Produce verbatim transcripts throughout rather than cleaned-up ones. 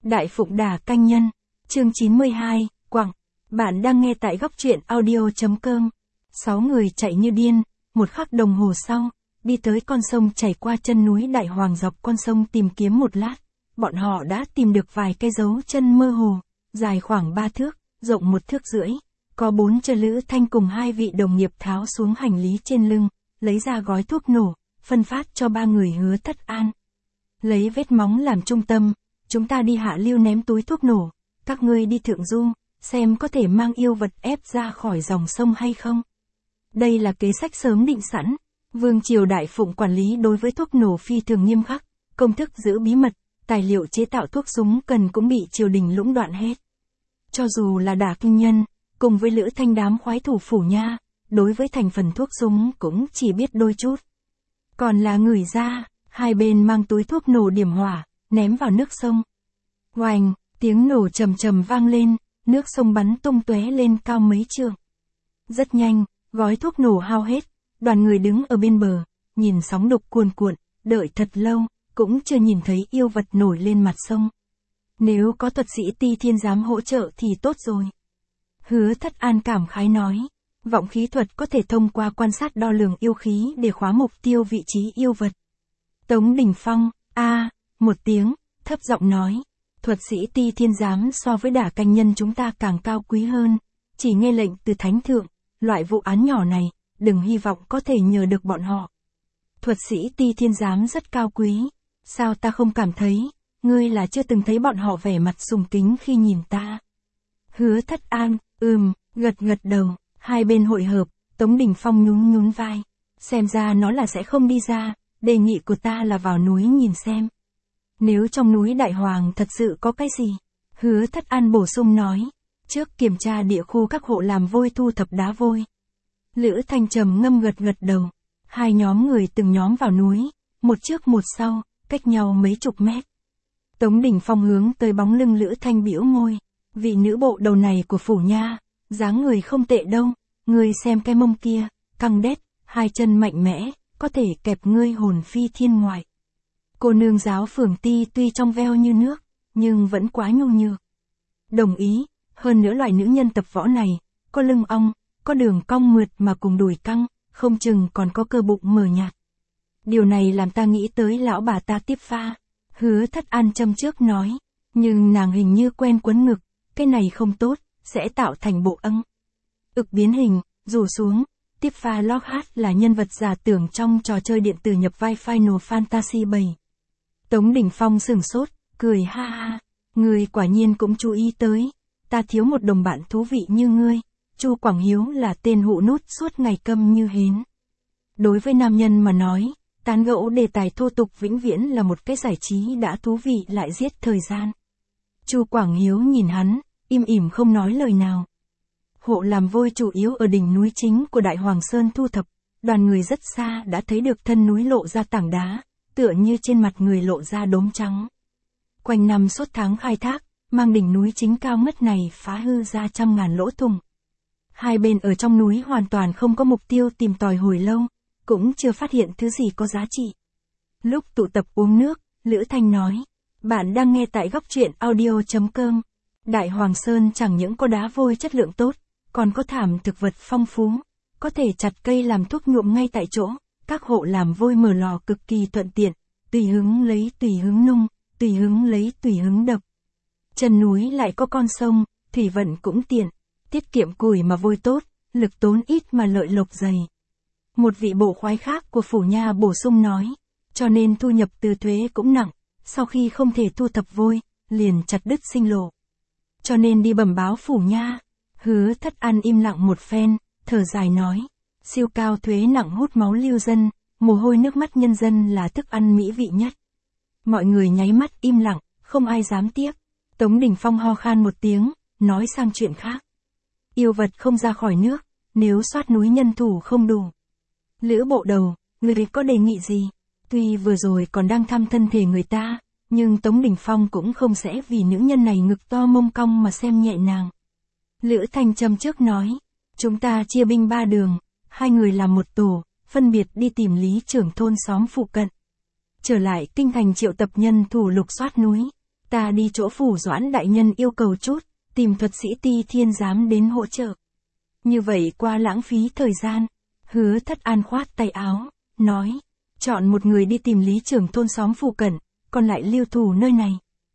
Đại Phụng Đà Canh Nhân, chương chín mươi hai, Quảng. Bạn đang nghe tại góc truyện audio.com. Sáu người chạy như điên, một khắc đồng hồ sau, đi tới con sông chảy qua chân núi Đại Hoàng, dọc con sông tìm kiếm một lát. Bọn họ đã tìm được vài cây dấu chân mơ hồ, dài khoảng ba thước, rộng một thước rưỡi. Có bốn chơ Lữ Thanh cùng hai vị đồng nghiệp tháo xuống hành lý trên lưng, lấy ra gói thuốc nổ, phân phát cho ba người Hứa Thất An. Lấy vết móng làm trung tâm, chúng ta đi hạ lưu ném túi thuốc nổ, các ngươi đi thượng du, xem có thể mang yêu vật ép ra khỏi dòng sông hay không. Đây là kế sách sớm định sẵn. Vương triều Đại Phụng quản lý đối với thuốc nổ phi thường nghiêm khắc, công thức giữ bí mật, tài liệu chế tạo thuốc súng cần cũng bị triều đình lũng đoạn hết. Cho dù là Đả Kinh Nhân, cùng với Lữ Thanh đám khoái thủ Phủ Nha, đối với thành phần thuốc súng cũng chỉ biết đôi chút. Còn là ngửi ra, hai bên mang túi thuốc nổ điểm hỏa, ném vào nước sông. Oành, tiếng nổ trầm trầm vang lên, nước sông bắn tung tóe lên cao mấy trượng. Rất nhanh, gói thuốc nổ hao hết, đoàn người đứng ở bên bờ, nhìn sóng đục cuồn cuộn, đợi thật lâu, cũng chưa nhìn thấy yêu vật nổi lên mặt sông. Nếu có thuật sĩ Ti Thiên giám hỗ trợ thì tốt rồi. Hứa Thất An cảm khái nói, vọng khí thuật có thể thông qua quan sát đo lường yêu khí để khóa mục tiêu vị trí yêu vật. Tống Đình Phong, a, một tiếng, thấp giọng nói, thuật sĩ Ti Thiên giám so với Đả Canh Nhân chúng ta càng cao quý hơn, chỉ nghe lệnh từ thánh thượng, loại vụ án nhỏ này, đừng hy vọng có thể nhờ được bọn họ. Thuật sĩ Ti Thiên giám rất cao quý, sao ta không cảm thấy, ngươi là chưa từng thấy bọn họ vẻ mặt sùng kính khi nhìn ta. Hứa Thất An, ừm, gật gật đầu, hai bên hội hợp, Tống Đình Phong nhún nhún vai, xem ra nó là sẽ không đi ra, đề nghị của ta là vào núi nhìn xem. Nếu trong núi Đại Hoàng thật sự có cái gì, Hứa Thất An bổ sung nói, trước kiểm tra địa khu các hộ làm vôi thu thập đá vôi. Lữ Thanh trầm ngâm gật gật đầu, hai nhóm người từng nhóm vào núi, một trước một sau, cách nhau mấy chục mét. Tống Đình Phong hướng tới bóng lưng Lữ Thanh bĩu môi, vị nữ bộ đầu này của Phủ Nha, dáng người không tệ đâu, ngươi xem cái mông kia, căng đét, hai chân mạnh mẽ, có thể kẹp ngươi hồn phi thiên ngoại. Cô nương giáo Phường Ti tuy trong veo như nước, nhưng vẫn quá nhu nhược. Đồng ý, hơn nữa loại nữ nhân tập võ này, có lưng ong, có đường cong mượt mà cùng đùi căng, không chừng còn có cơ bụng mờ nhạt. Điều này làm ta nghĩ tới lão bà ta Tiếp Pha. Hứa Thất An châm trước nói, nhưng nàng hình như quen quấn ngực, cái này không tốt, sẽ tạo thành bộ âng. Ực biến hình, rủ xuống, Tiếp Pha Lockhart là nhân vật giả tưởng trong trò chơi điện tử nhập vai Final Fantasy bảy. Tống Đình Phong sửng sốt, cười ha ha, ngươi quả nhiên cũng chú ý tới, ta thiếu một đồng bạn thú vị như ngươi. Chu Quảng Hiếu là tên hụ nút suốt ngày câm như hến. Đối với nam nhân mà nói, tán gẫu đề tài thô tục vĩnh viễn là một cái giải trí đã thú vị lại giết thời gian. Chu Quảng Hiếu nhìn hắn, im ỉm không nói lời nào. Hộ làm vôi chủ yếu ở đỉnh núi chính của Đại Hoàng Sơn thu thập, đoàn người rất xa đã thấy được thân núi lộ ra tảng đá, tựa như trên mặt người lộ ra đốm trắng. Quanh năm suốt tháng khai thác, mang đỉnh núi chính cao ngất này phá hư ra trăm ngàn lỗ thủng. Hai bên ở trong núi hoàn toàn không có mục tiêu tìm tòi hồi lâu, cũng chưa phát hiện thứ gì có giá trị. Lúc tụ tập uống nước, Lữ Thanh nói, bạn đang nghe tại góc truyện audio.com. Đại Hoàng Sơn chẳng những có đá vôi chất lượng tốt, còn có thảm thực vật phong phú, có thể chặt cây làm thuốc nhuộm ngay tại chỗ, các hộ làm vôi mở lò cực kỳ thuận tiện, tùy hứng lấy tùy hứng nung, tùy hứng lấy tùy hứng đập. Chân núi lại có con sông, thủy vận cũng tiện, tiết kiệm củi mà vôi tốt, lực tốn ít mà lợi lộc dày. Một vị bộ khoái khác của Phủ Nha bổ sung nói, cho nên thu nhập từ thuế cũng nặng, sau khi không thể thu thập vôi, liền chặt đứt sinh lộ. Cho nên đi bẩm báo Phủ Nha. Hứa Thất An im lặng một phen, thở dài nói, siêu cao thuế nặng hút máu lưu dân, mồ hôi nước mắt nhân dân là thức ăn mỹ vị nhất. Mọi người nháy mắt im lặng, không ai dám tiếp. Tống Đình Phong ho khan một tiếng, nói sang chuyện khác. Yêu vật không ra khỏi nước, nếu soát núi nhân thủ không đủ. Lữ bộ đầu, người có đề nghị gì? Tuy vừa rồi còn đang thăm thân thể người ta, nhưng Tống Đình Phong cũng không sẽ vì nữ nhân này ngực to mông cong mà xem nhẹ nàng. Lữ Thanh châm trước nói, chúng ta chia binh ba đường, hai người làm một tổ, phân biệt đi tìm lý trưởng thôn xóm phụ cận. Trở lại kinh thành triệu tập nhân thủ lục soát núi. Ta đi chỗ phủ Doãn đại nhân yêu cầu chút, tìm thuật sĩ Ti Thiên Giám đến hỗ trợ. Như vậy qua lãng phí thời gian. Hứa Thất An khoát tay áo, nói, chọn một người đi tìm lý trưởng thôn xóm phụ cận, còn lại lưu thủ nơi này.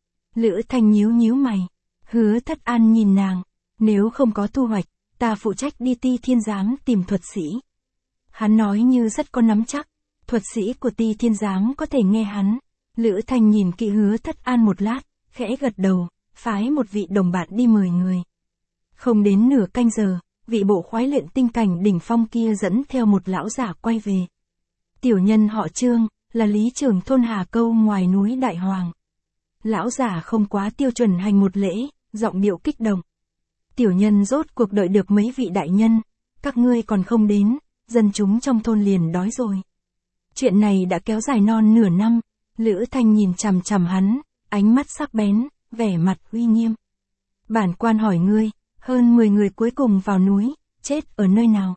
Lữ Thanh nhíu nhíu mày. Hứa Thất An nhìn nàng, nếu không có thu hoạch, ta phụ trách đi Ti Thiên Giám tìm thuật sĩ. Hắn nói như rất có nắm chắc, thuật sĩ của Ti Thiên Giám có thể nghe hắn. Lữ Thanh nhìn kỹ Hứa Thất An một lát, khẽ gật đầu, phái một vị đồng bạn đi mời người. Không đến nửa canh giờ, vị bộ khoái luyện tinh cảnh đỉnh phong kia dẫn theo một lão giả quay về. Tiểu nhân họ Trương, là lý trưởng thôn Hà Câu ngoài núi Đại Hoàng. Lão giả không quá tiêu chuẩn hành một lễ, giọng điệu kích động. Tiểu nhân rốt cuộc đợi được mấy vị đại nhân, các ngươi còn không đến, dân chúng trong thôn liền đói rồi. Chuyện này đã kéo dài non nửa năm, Lữ Thanh nhìn chằm chằm hắn, ánh mắt sắc bén, vẻ mặt uy nghiêm. Bản quan hỏi ngươi, hơn mười người cuối cùng vào núi, chết ở nơi nào?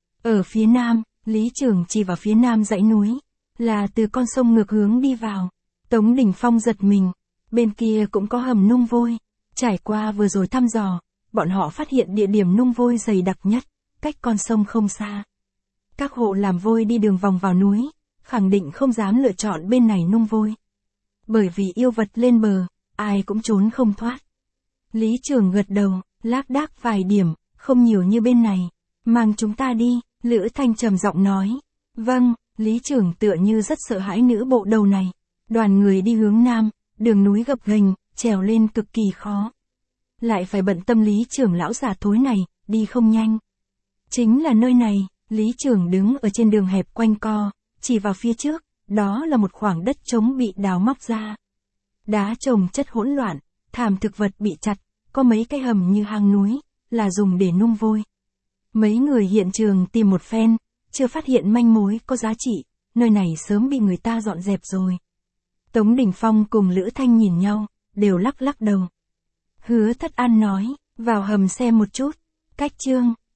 Ở phía nam, lý trưởng chỉ vào phía nam dãy núi, là từ con sông ngược hướng đi vào. Tống Đình Phong giật mình, bên kia cũng có hầm nung vôi. Trải qua vừa rồi thăm dò, bọn họ phát hiện địa điểm nung vôi dày đặc nhất, cách con sông không xa. Các hộ làm vôi đi đường vòng vào núi, khẳng định không dám lựa chọn bên này nung vôi. Bởi vì yêu vật lên bờ, ai cũng trốn không thoát. Lý trưởng gật đầu, lác đác vài điểm, không nhiều như bên này. Mang chúng ta đi, Lữ Thanh trầm giọng nói. Vâng, Lý trưởng tựa như rất sợ hãi nữ bộ đầu này. Đoàn người đi hướng nam, đường núi gập ghềnh, trèo lên cực kỳ khó. Lại phải bận tâm Lý trưởng lão già thối này, đi không nhanh. Chính là nơi này, Lý trưởng đứng ở trên đường hẹp quanh co, chỉ vào phía trước, đó là một khoảng đất trống bị đào móc ra. Đá trồng chất hỗn loạn, thảm thực vật bị chặt, có mấy cái hầm như hang núi, là dùng để nung vôi. Mấy người hiện trường tìm một phen, chưa phát hiện manh mối có giá trị, nơi này sớm bị người ta dọn dẹp rồi. Tống Đình Phong cùng Lữ Thanh nhìn nhau, đều lắc lắc đầu. Hứa Thất An nói, vào hầm xem một chút, cách Trương,